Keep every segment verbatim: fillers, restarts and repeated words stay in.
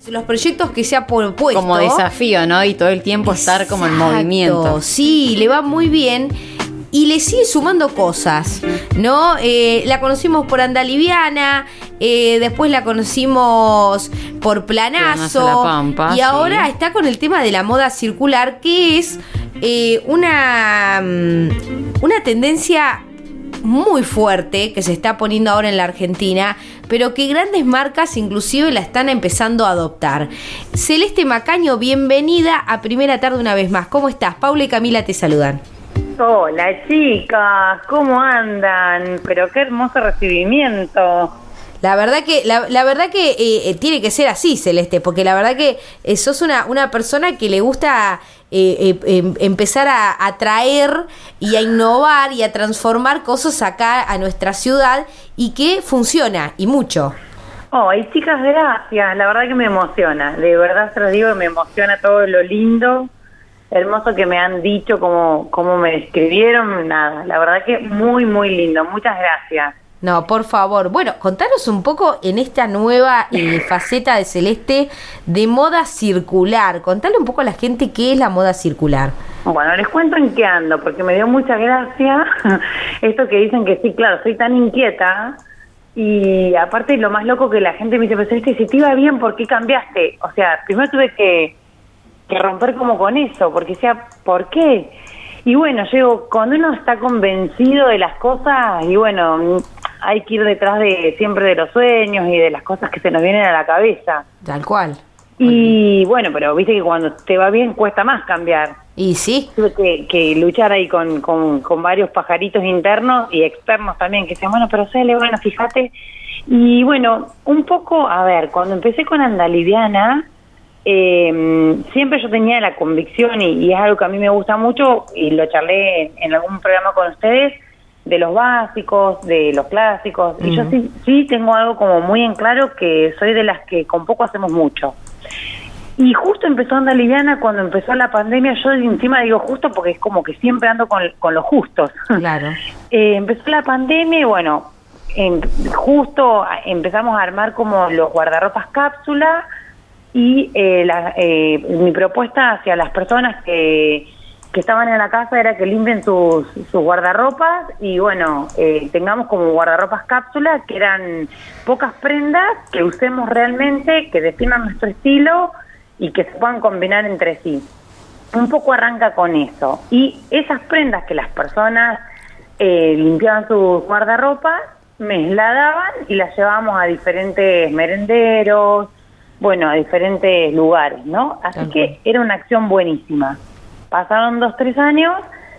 los proyectos que se ha propuesto. Como desafío, ¿no? Y todo el tiempo Exacto, estar como en movimiento. Sí, le va muy bien. Y le sigue sumando cosas, ¿no? Eh, la conocimos por Andaliviana, eh, después la conocimos por Planazo, Planazo La Pampa, y sí. ahora está con el tema de la moda circular, que es eh, una, una tendencia muy fuerte que se está poniendo ahora en la Argentina, pero que grandes marcas inclusive la están empezando a adoptar. Celeste Macaño, bienvenida a Primera Tarde una vez más. ¿Cómo estás? Paula y Camila te saludan. Hola chicas, ¿cómo andan? Pero qué hermoso recibimiento. La verdad que la, la verdad que eh, tiene que ser así, Celeste, porque la verdad que eh, sos una, una persona que le gusta eh, eh, empezar a, a traer y a innovar y a transformar cosas acá a nuestra ciudad y que funciona, y mucho. Oh, y chicas, gracias, la verdad que me emociona, de verdad se los digo, me emociona todo lo lindo, hermoso que me han dicho, cómo, cómo me describieron, nada, la verdad que muy, muy lindo, muchas gracias. No, por favor. Bueno, contanos un poco en esta nueva eh, faceta de Celeste de moda circular. Contale un poco a la gente qué es la moda circular. Bueno, les cuento en qué ando, porque me dio mucha gracia esto que dicen que sí, claro, soy tan inquieta y aparte lo más loco que la gente me dice, pero Celeste, si te iba bien, ¿por qué cambiaste? O sea, primero tuve que, que romper como con eso, porque decía, ¿por qué? Y bueno, yo cuando uno está convencido de las cosas, y bueno, hay que ir detrás de siempre de los sueños y de las cosas que se nos vienen a la cabeza. Tal cual. Y bueno, pero viste que cuando te va bien cuesta más cambiar. Y sí. Tuve que, que luchar ahí con, con, con varios pajaritos internos y externos también, que decían, bueno, pero Cele, bueno, fíjate. Y bueno, un poco, a ver, cuando empecé con Andaliviana, Eh, siempre yo tenía la convicción y, y es algo que a mí me gusta mucho y lo charlé en, en algún programa con ustedes, de los básicos, de los clásicos, uh-huh. Y yo sí, sí tengo algo como muy en claro, que soy de las que con poco hacemos mucho. Y justo empezó Andaliviana, cuando empezó la pandemia, yo encima digo justo porque es como que siempre ando con, con los justos. Claro. eh, empezó la pandemia y bueno, en, justo empezamos a armar como los guardarropas cápsula. Y eh, la, eh, mi propuesta hacia las personas que, que estaban en la casa era que limpien sus, sus guardarropas y bueno, eh, tengamos como guardarropas cápsulas, que eran pocas prendas que usemos realmente, que definan nuestro estilo y que se puedan combinar entre sí. Un poco arranca con eso. Y esas prendas que las personas eh, limpiaban sus guardarropas, me la daban y las llevábamos a diferentes merenderos, bueno, a diferentes lugares, ¿no? Así okay. que era una acción buenísima. Pasaron dos, tres años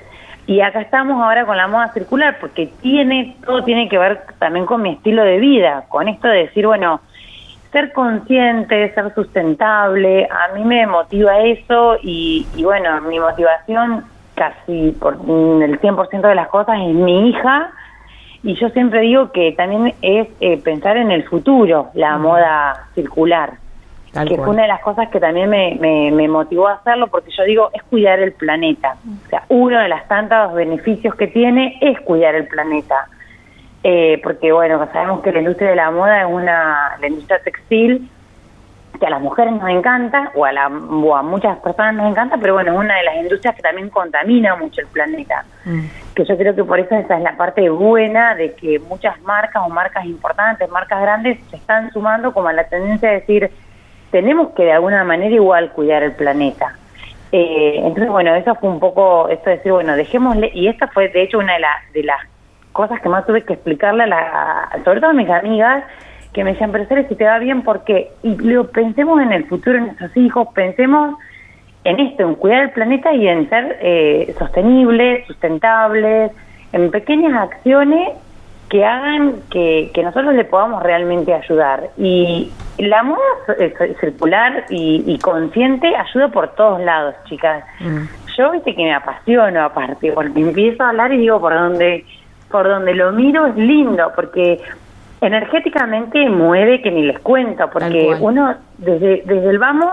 y acá estamos ahora con la moda circular, porque tiene todo tiene que ver también con mi estilo de vida, con esto de decir, bueno, ser consciente, ser sustentable, a mí me motiva eso y, y bueno, mi motivación casi por el cien por ciento de las cosas es mi hija. Y yo siempre digo que también es eh, pensar en el futuro, la uh-huh. moda circular. Tal que cual. Fue una de las cosas que también me, me, me motivó a hacerlo, porque yo digo, es cuidar el planeta. O sea, uno de los tantos beneficios que tiene es cuidar el planeta. Eh, porque, bueno, sabemos que la industria de la moda es una, la industria textil, que a las mujeres nos encanta, o a, la, o a muchas personas nos encanta, pero bueno, es una de las industrias que también contamina mucho el planeta. Mm. Que yo creo que por eso esa es la parte buena de que muchas marcas o marcas importantes, marcas grandes, se están sumando como a la tendencia de decir, tenemos que de alguna manera igual cuidar el planeta. Eh, entonces, bueno, eso fue un poco, esto de decir, bueno, dejémosle, y esta fue de hecho una de, la, de las cosas que más tuve que explicarle a la, sobre todo a mis amigas, que me decían, pero Cere, si te va bien, ¿por qué? Y luego pensemos en el futuro de nuestros hijos, pensemos en esto, en cuidar el planeta y en ser eh, sostenibles, sustentables, en pequeñas acciones que hagan que, que nosotros le podamos realmente ayudar. Y la moda circular y, y consciente ayuda por todos lados, chicas. Mm. Yo, viste que me apasiono aparte, porque empiezo a hablar y digo, por donde, por donde lo miro es lindo, porque energéticamente mueve que ni les cuento, porque uno desde, desde el vamos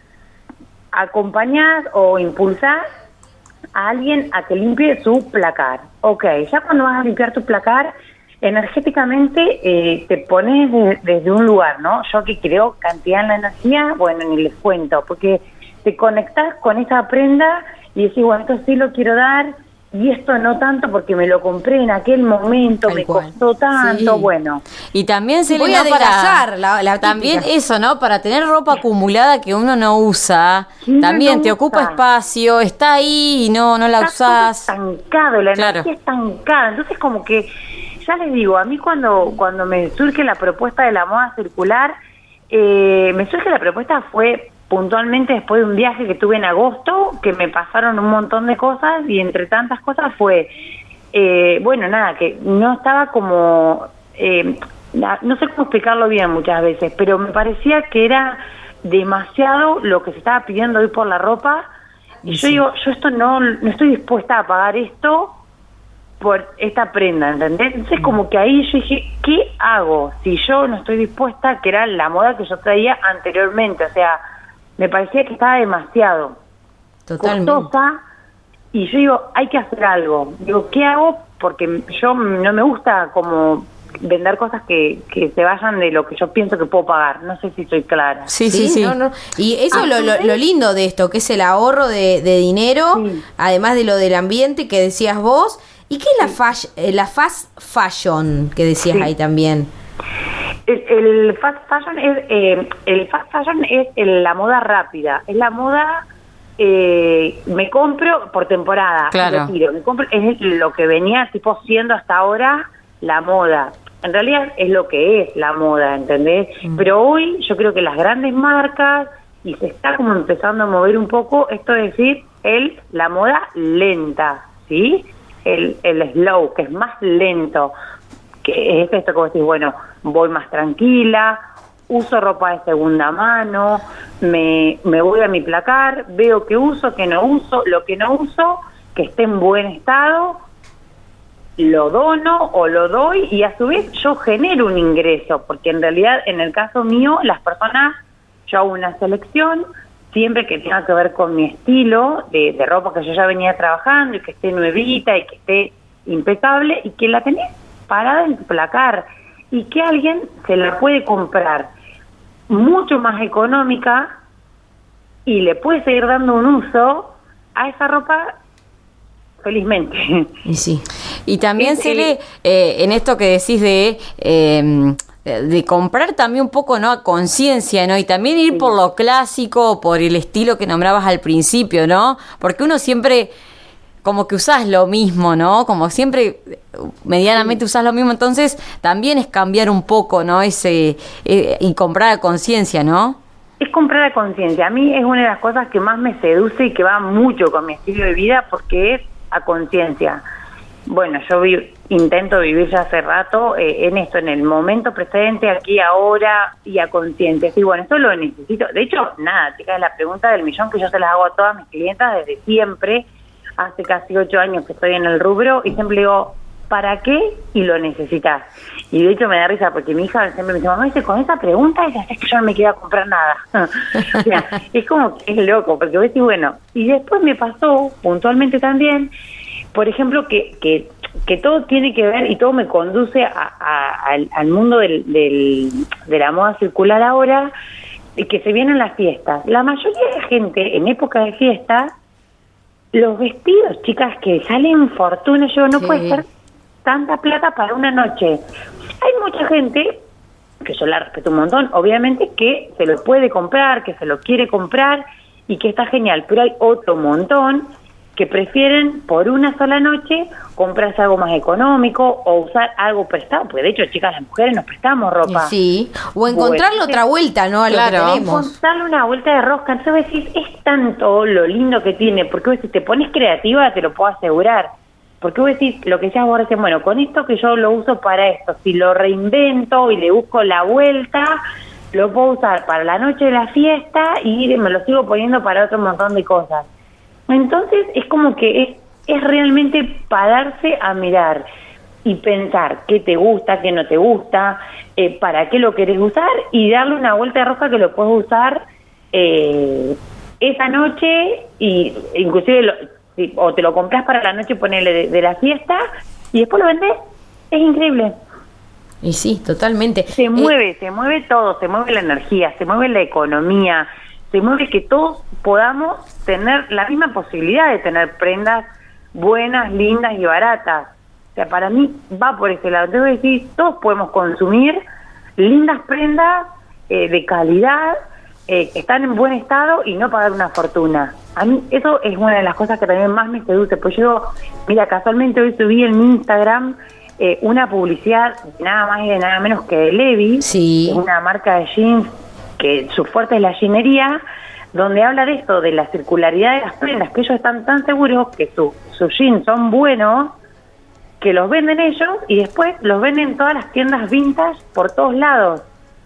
acompañar o impulsar a alguien a que limpie su placar. Ok, ya cuando vas a limpiar tu placar, energéticamente eh, te pones de, desde un lugar, ¿no? Yo que creo cantidad en la energía, bueno, ni les cuento, porque te conectás con esa prenda y decís, bueno, esto sí lo quiero dar y esto no tanto porque me lo compré en aquel momento, Tal me cual. costó tanto, Sí. bueno. Y también se Voy le a da para adelgazar, la- la también típica. eso, ¿no? Para tener ropa acumulada que uno no usa, Sí, también no te usa. ocupa espacio, está ahí y no no la Está todo usás. estancado, la Claro. energía estancada. Entonces, como que, ya les digo, a mí cuando cuando me surge la propuesta de la moda circular, eh, me surge la propuesta fue puntualmente después de un viaje que tuve en agosto, que me pasaron un montón de cosas y entre tantas cosas fue, eh, bueno, nada, que no estaba como, eh, la- no sé cómo explicarlo bien muchas veces, pero me parecía que era demasiado lo que se estaba pidiendo hoy por la ropa. Y yo digo, yo esto no, no estoy dispuesta a pagar esto por esta prenda, ¿entendés? Entonces como que ahí yo dije, ¿qué hago si yo no estoy dispuesta, que era la moda que yo traía anteriormente? O sea, me parecía que estaba demasiado Totalmente. costosa y yo digo, hay que hacer algo. Digo, ¿qué hago? Porque yo no me gusta como vender cosas que, que se vayan de lo que yo pienso que puedo pagar. No sé si estoy clara. Sí, sí, sí. No, no. Y eso Ah, es lo, lo, lo lindo de esto, que es el ahorro de, de dinero, Sí. además de lo del ambiente que decías vos. ¿Y qué es la, fash- eh, la fast fashion que decías Sí. ahí también? El, el fast fashion es eh, el fast fashion es el- la moda rápida, es la moda eh, me compro por temporada, Claro. y retiro, me compro, es lo que venía tipo siendo hasta ahora la moda. En realidad es lo que es la moda, ¿entendés? Mm. Pero hoy yo creo que las grandes marcas y se está como empezando a mover un poco esto es decir, el la moda lenta, ¿sí? El el slow, que es más lento, que es esto que vos decís, bueno, voy más tranquila, uso ropa de segunda mano, me, me voy a mi placar, veo qué uso, qué no uso, lo que no uso, que esté en buen estado, lo dono o lo doy y a su vez yo genero un ingreso, porque en realidad en el caso mío las personas, yo hago una selección, siempre que tenga que ver con mi estilo de, de ropa que yo ya venía trabajando y que esté nuevita y que esté impecable y que la tenés parada en tu placar y que alguien se la puede comprar mucho más económica y le puede seguir dando un uso a esa ropa felizmente. Y sí. Y también Es se el- le, eh, en esto que decís de, eh, de comprar también un poco, ¿no? A conciencia, ¿no? Y también ir Sí. por lo clásico, por el estilo que nombrabas al principio, ¿no? Porque uno siempre como que usás lo mismo, ¿no? Como siempre medianamente usás lo mismo, entonces también es cambiar un poco, ¿no? Ese eh, y comprar a conciencia, ¿no? Es comprar a conciencia. A mí es una de las cosas que más me seduce y que va mucho con mi estilo de vida porque es a conciencia. Bueno, yo vi, intento vivir ya hace rato eh, en esto, en el momento presente, aquí, ahora y a conciencia. Sí, bueno, esto lo necesito. De hecho, nada, chicas, es la pregunta del millón que yo se las hago a todas mis clientas desde siempre. Hace casi ocho años que estoy en el rubro y siempre digo, ¿para qué? Y lo necesitas. Y de hecho me da risa porque mi hija siempre me dice, mamá, dice, con esa pregunta es que yo no me quiero comprar nada. O sea, es como que es loco, porque vos decís, bueno, y después me pasó puntualmente también, por ejemplo, que, que, que todo tiene que ver y todo me conduce a, a, al, al mundo del, del, de la moda circular ahora, y que se vienen las fiestas. La mayoría de la gente en época de fiesta, los vestidos, chicas, que salen fortuna, yo no Sí. puede ser tanta plata para una noche. Hay mucha gente, que yo la respeto un montón, obviamente, que se lo puede comprar, que se lo quiere comprar y que está genial, pero hay otro montón que prefieren por una sola noche comprarse algo más económico o usar algo prestado, porque de hecho, chicas, las mujeres nos prestamos Y ropa. sí. O encontrarle Bueno, otra vuelta, ¿no? A lo claro. que tenemos. Contarle una vuelta de rosca, entonces vos decís, es tanto lo lindo que tiene, porque vos si te pones creativa te lo puedo asegurar, porque vos decís, lo que decías vos recién, bueno, con esto que yo lo uso para esto, si lo reinvento y le busco la vuelta, lo puedo usar para la noche de la fiesta y me lo sigo poniendo para otro montón de cosas. Entonces es como que es, es realmente pararse a mirar y pensar qué te gusta, qué no te gusta, eh, para qué lo querés usar y darle una vuelta de rosca que lo puedes usar eh, esa noche y inclusive lo, si, o te lo compras para la noche ponele de, de la fiesta y después lo vendés. Es increíble. Y sí, totalmente. Se Eh, mueve, se mueve todo, se mueve la energía, se mueve la economía, se mueve que todos podamos tener la misma posibilidad de tener prendas buenas, lindas y baratas. O sea, para mí va por ese lado. Entonces decir, todos podemos consumir lindas prendas eh, de calidad, eh, que están en buen estado y no pagar una fortuna. A mí eso es una de las cosas que también más me seduce. Pues yo, mira, casualmente hoy subí en mi Instagram eh, una publicidad nada más y de nada menos que de Levi's, Sí. que es una marca de jeans que su fuerte es la jeanería, donde habla de esto, de la circularidad de las prendas, que ellos están tan seguros que su, sus jeans son buenos, que los venden ellos y después los venden en todas las tiendas vintage por todos lados.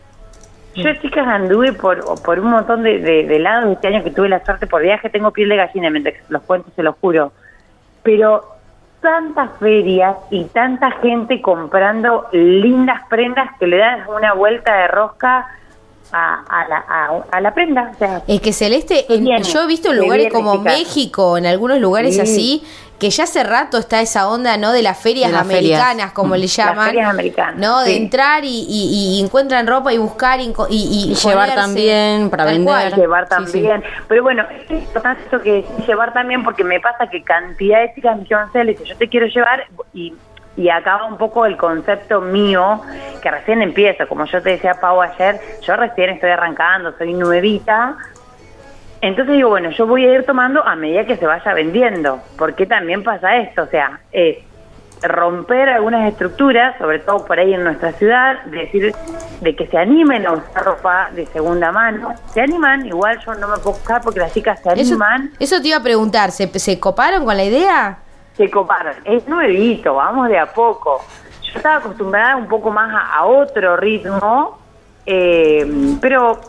Yo, chicas, anduve por por un montón de, de, de lados este año que tuve la suerte por viaje, tengo piel de gallina, mientras que los cuento, se los juro. Pero tantas ferias y tanta gente comprando lindas prendas que le dan una vuelta de rosca a, a, la, a, a la prenda. O sea, Es que Celeste, en- viene, yo he visto en se lugares viene, como chicas. México, en algunos lugares Sí. así, que ya hace rato está esa onda, ¿no? De las ferias De las americanas, ferias. como le llaman. ferias americanas, ¿No? De sí. entrar y, y, y encuentran ropa y buscar y, y, y Y llevar ponerse, también para tal vender. cual. llevar Sí, sí. también, pero bueno, es importante esto que decís, llevar también, porque me pasa que cantidad de chicas me dijeron, Cele, que yo te quiero llevar, y y acaba un poco el concepto mío, que recién empiezo, como yo te decía, Pau, ayer, yo recién estoy arrancando, soy nuevita, entonces digo, bueno, yo voy a ir tomando a medida que se vaya vendiendo, porque también pasa esto, o sea, es romper algunas estructuras, sobre todo por ahí en nuestra ciudad, de decir, de que se animen a usar ropa de segunda mano, se animan, igual yo no me puedo buscar porque las chicas se Eso, animan, eso te iba a preguntar, ¿se, ¿se coparon con la idea? se coparon, es nuevito, vamos de a poco. Yo estaba acostumbrada un poco más a, a otro ritmo, eh, pero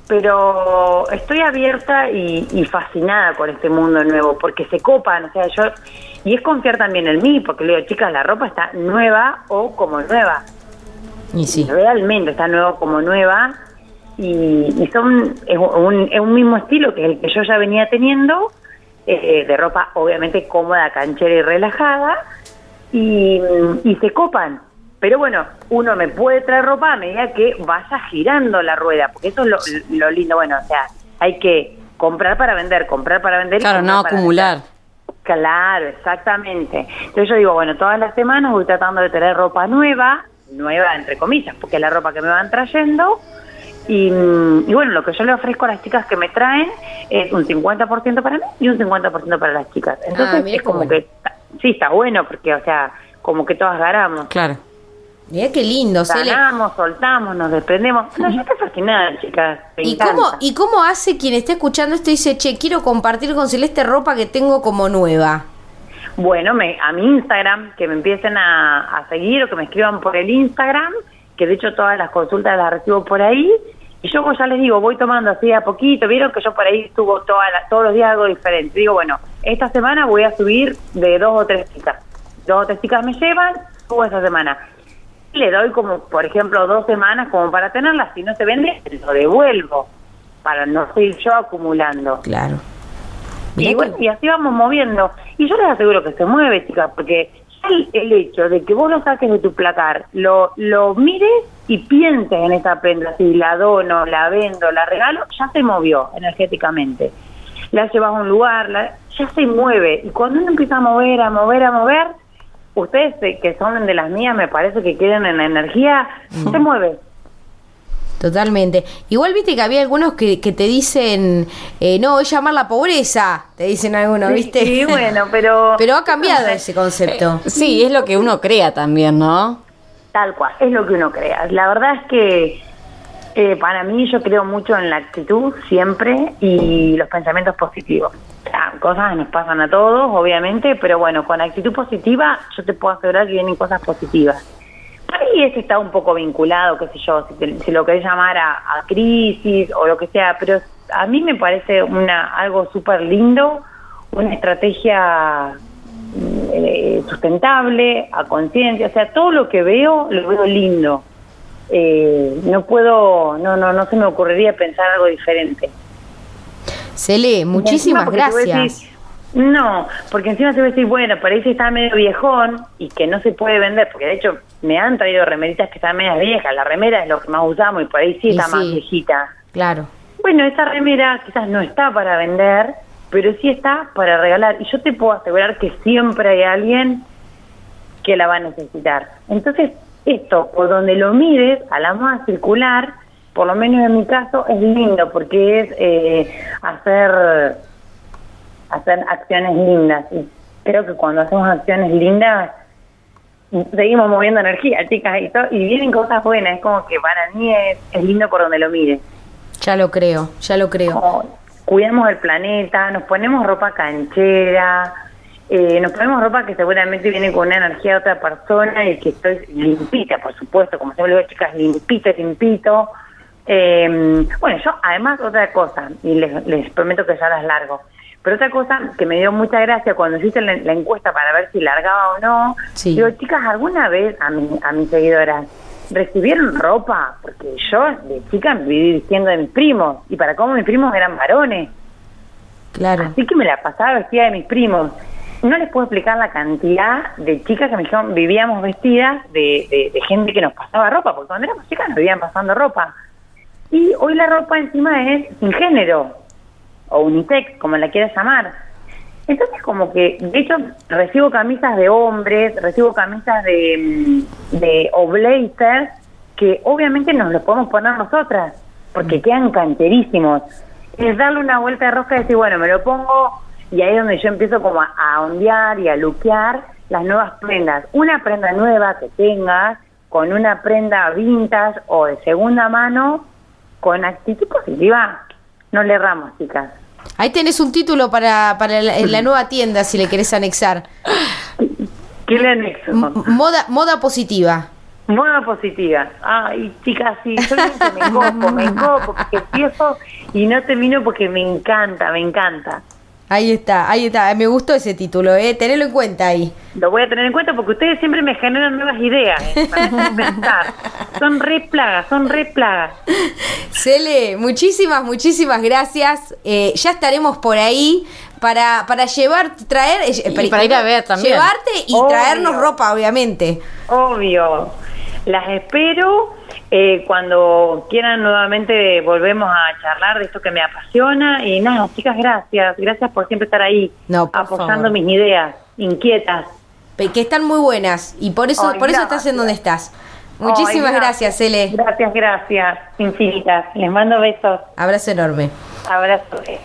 pero estoy abierta y, y fascinada con este mundo nuevo, porque se copan, o sea, yo, y es confiar también en mí, porque le digo, chicas, la ropa está nueva o como nueva, Y sí. realmente está nueva como nueva, y, y son, es un, es un mismo estilo que el que yo ya venía teniendo, eh, de ropa obviamente cómoda, canchera y relajada, y, y se copan. Pero bueno, uno me puede traer ropa a medida que vaya girando la rueda, porque eso es lo, lo lindo. Bueno, o sea, hay que comprar para vender, comprar para vender. y Claro, comprar no para acumular. vender. Claro, exactamente. Entonces yo digo, bueno, todas las semanas voy tratando de tener ropa nueva, nueva entre comillas, porque es la ropa que me van trayendo. Y, y bueno, lo que yo le ofrezco a las chicas que me traen es un cincuenta por ciento para mí y un cincuenta por ciento para las chicas. Entonces Ah, mirá es qué como bueno. que, está- sí, está bueno, porque, o sea, como que todas ganamos. Claro. Mirá qué lindo, Cele. Ganamos, soltamos, nos desprendemos. No, yo estoy fascinada, chicas. Me ¿Y encanta. cómo, ¿Y cómo hace quien esté escuchando esto y dice, che, quiero compartir con Celeste ropa que tengo como nueva? Bueno, me, a mi Instagram, que me empiecen a, a seguir o que me escriban por el Instagram, que de hecho todas las consultas las recibo por ahí. Y yo, como ya les digo, voy tomando así a poquito. Vieron que yo por ahí subo toda la- todos los días algo diferente. Digo, bueno, esta semana voy a subir de dos o tres chicas. Dos o tres chicas me llevan, subo esta semana. Y le doy como, por ejemplo, dos semanas como para tenerlas. Si no se vende, lo devuelvo, para no seguir yo acumulando. Claro. Y Mirá bueno, que- y así vamos moviendo. Y yo les aseguro que se mueve, chicas, porque el, el hecho de que vos lo saques de tu placar, lo, lo mires y pienses en esa prenda, si la dono, la vendo, la regalo, ya se movió energéticamente. La llevas a un lugar, la- ya se mueve. Y cuando uno empieza a mover, a mover, a mover, ustedes eh, que son de las mías, me parece que queden en la energía, se mueve. Totalmente. Igual viste que había algunos que, que te dicen, eh, no, es llamar la pobreza, te dicen algunos, Sí, ¿viste? sí, bueno, pero... Pero ha cambiado ese concepto. Sí, es lo que uno crea también, ¿no? Tal cual, es lo que uno crea. La verdad es que eh, para mí yo creo mucho en la actitud siempre y los pensamientos positivos. O sea, cosas nos pasan a todos, obviamente, pero bueno, con actitud positiva yo te puedo asegurar que vienen cosas positivas. Por ahí eso está un poco vinculado, qué sé yo, si, te- si lo querés llamar a, a crisis o lo que sea, pero a mí me parece una algo súper lindo, una estrategia eh, sustentable, a conciencia, o sea, todo lo que veo, lo veo lindo. Eh, no puedo, no, no, no se me ocurriría pensar algo diferente. Cele, muchísimas Y encima porque te voy a gracias. decir- no, porque encima te voy a decir, bueno, por ahí si está medio viejón y que no se puede vender, porque de hecho me han traído remeritas que están medias viejas. La remera es lo que más usamos y por ahí sí Y está sí. más viejita. Claro. Bueno, esa remera quizás no está para vender, pero sí está para regalar. Y yo te puedo asegurar que siempre hay alguien que la va a necesitar. Entonces, esto, por donde lo mires, a la moda circular, por lo menos en mi caso, es lindo, porque es eh, hacer, hacer acciones lindas. Y creo que cuando hacemos acciones lindas, seguimos moviendo energía, chicas, y, todo, y vienen cosas buenas. Es como que para mí es, es lindo por donde lo mires. Ya lo creo, ya lo creo. Como cuidamos el planeta, nos ponemos ropa canchera, eh, nos ponemos ropa que seguramente viene con una energía de otra persona y que estoy limpita, por supuesto, como siempre digo, chicas, limpito, limpito. Eh, bueno, yo además otra cosa, y les, les prometo que ya las largo, pero otra cosa que me dio mucha gracia cuando hiciste la, la encuesta para ver si largaba o no, Sí. digo, chicas, ¿alguna vez a, mi, a mis seguidoras recibieron ropa? Porque yo de chica me viví vistiendo de mis primos, y para cómo mis primos eran varones, Claro. así que me la pasaba vestida de mis primos. No les puedo explicar la cantidad de chicas que me dijeron, vivíamos vestidas de, de, de gente que nos pasaba ropa, porque cuando éramos chicas nos vivían pasando ropa. Y hoy la ropa encima es sin género, o unisex, como la quieras llamar. Entonces, como que, de hecho, recibo camisas de hombres, recibo camisas de, de o blazers, que obviamente nos los podemos poner nosotras, porque mm. quedan cancherísimos. Es darle una vuelta de rosca y decir, bueno, me lo pongo, y ahí es donde yo empiezo como a, a ondear y a luquear las nuevas prendas. Una prenda nueva que tengas, con una prenda vintage o de segunda mano, con actitud positiva, no le erramos, chicas. Ahí tenés un título para, para la, la nueva tienda, si le querés anexar. ¿Qué le anexo? M- moda, moda positiva. Moda positiva. Ay, chicas, sí, yo me copo, me copo, porque empiezo y no termino porque me encanta, me encanta. Ahí está, ahí está. Me gustó ese título, ¿eh? Tenelo en cuenta ahí. Lo voy a tener en cuenta porque ustedes siempre me generan nuevas ideas, ¿eh? Para pensar. Son re plagas, son re plagas. Cele, muchísimas, muchísimas gracias. Eh, ya estaremos por ahí para, para llevar, traer... Eh, para, para ir a ver también. Llevarte y Obvio. traernos ropa, obviamente. Obvio. Las espero. Eh, cuando quieran nuevamente volvemos a charlar de esto que me apasiona. Y nada, chicas, gracias. Gracias por siempre estar ahí, No, por apoyando favor. mis ideas, inquietas. Que están muy buenas. Y por eso, Ay, por eso gracias. estás en donde estás. Muchísimas Ay, gracias, Cele. Gracias, gracias. Infinitas. Les mando besos. Abrazo enorme. Abrazos.